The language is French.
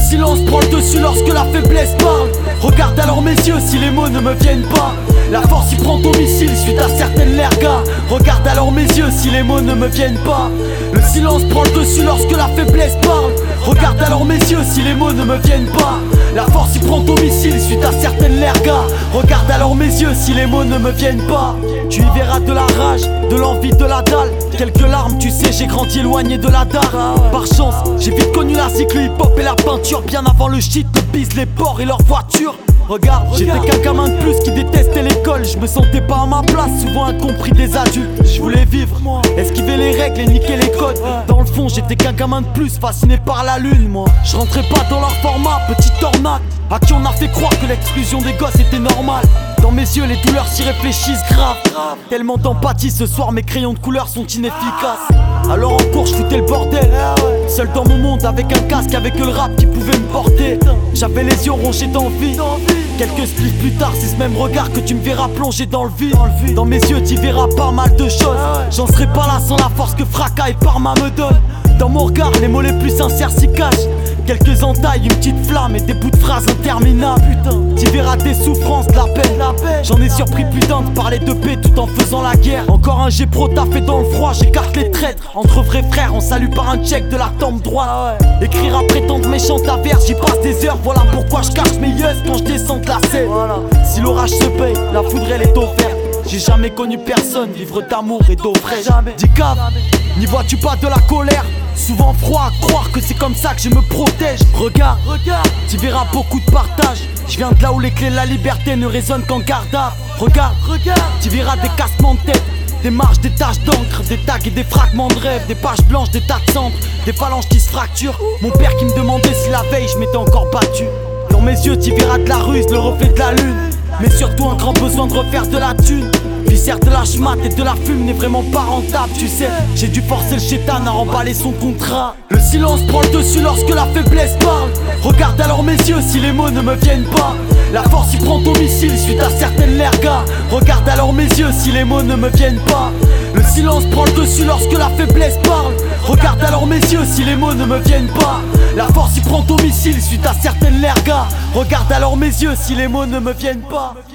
silence prend le dessus lorsque la faiblesse parle. Regarde alors mes yeux si les mots ne me viennent pas. La force y prend domicile suite à certaines lergas. Regarde alors mes yeux si les mots ne me viennent pas. Le silence prend le dessus lorsque la faiblesse parle. Regarde alors mes yeux si les mots ne me viennent pas. La force y prend domicile suite à certaines lergas. Regarde alors mes yeux si les mots ne me viennent pas. Tu y verras de la rage, de l'envie, de la dalle. Quelques larmes, tu sais, j'ai grandi éloigné de la dalle. Par chance, j'ai vite connu la cycle, le hip-hop et la peinture. Bien avant le shit, le bise, les porcs et leurs voitures. Regarde, j'étais qu'un gamin de plus qui détestait l'école. Je me sentais pas à ma place, souvent incompris des adultes. Je voulais vivre, esquiver les règles et niquer les codes. Dans le fond, j'étais qu'un gamin de plus, fasciné par la lune, moi. Je rentrais pas dans leur format, petite tornade. À qui on a fait croire que l'exclusion des gosses était normale. Dans mes yeux, les douleurs s'y réfléchissent grave. Tellement d'empathie, ce soir mes crayons de couleur sont inefficaces. Alors en cours, je foutais le bordel. Seul dans mon monde, avec un casque, avec que le rap qui pouvait me porter. J'avais les yeux rongés d'envie. Quelques splits plus tard, c'est ce même regard que tu me verras plonger dans le vide. Dans mes yeux, tu verras pas mal de choses. J'en serai pas là sans la force que Fracas et Parma me donnent. Dans mon regard, les mots les plus sincères s'y cachent. Quelques entailles, une petite flamme et des bouts de phrases interminables. Putain, tu verras des souffrances, de la peine. J'en ai surpris putain de parler de paix tout en faisant la guerre. Encore un G-Pro taffé dans le froid, j'écarte les traîtres. Entre vrais frères, on salue par un check de la tempe droite. Écrire après tant de méchantes averses, j'y passe des heures. Voilà pourquoi je cache mes yeux quand je descends de la scène. Si l'orage se paye, la foudre elle est offerte. J'ai jamais connu personne vivre d'amour et d'eau fraîche. Dis cave, n'y vois-tu pas de la colère? Souvent froid à croire que c'est comme ça que je me protège. Regarde, tu verras beaucoup de partage. Je viens de là où les clés de la liberté ne résonnent qu'en garde à. Regarde, tu verras des cassements de tête, des marches, des taches d'encre, des tags et des fragments de rêve, des pages blanches, des tas de cendres, des phalanges qui se fracturent. Mon père qui me demandait si la veille je m'étais encore battu. Dans mes yeux tu verras de la ruse, le reflet de la lune. Mais surtout un grand besoin de refaire de la thune. Viscère de la schmat et de la fume n'est vraiment pas rentable, tu sais. J'ai dû forcer le chétan à remballer son contrat. Le silence prend le dessus lorsque la faiblesse parle. Regarde alors mes yeux si les mots ne me viennent pas. La force y prend domicile suite à certaines lergas. Regarde alors mes yeux si les mots ne me viennent pas. Le silence prend le dessus lorsque la faiblesse parle. Regarde alors mes yeux si les mots ne me viennent pas. La force y prend domicile suite à certaines lergas. Regarde alors mes yeux si les mots ne me viennent pas.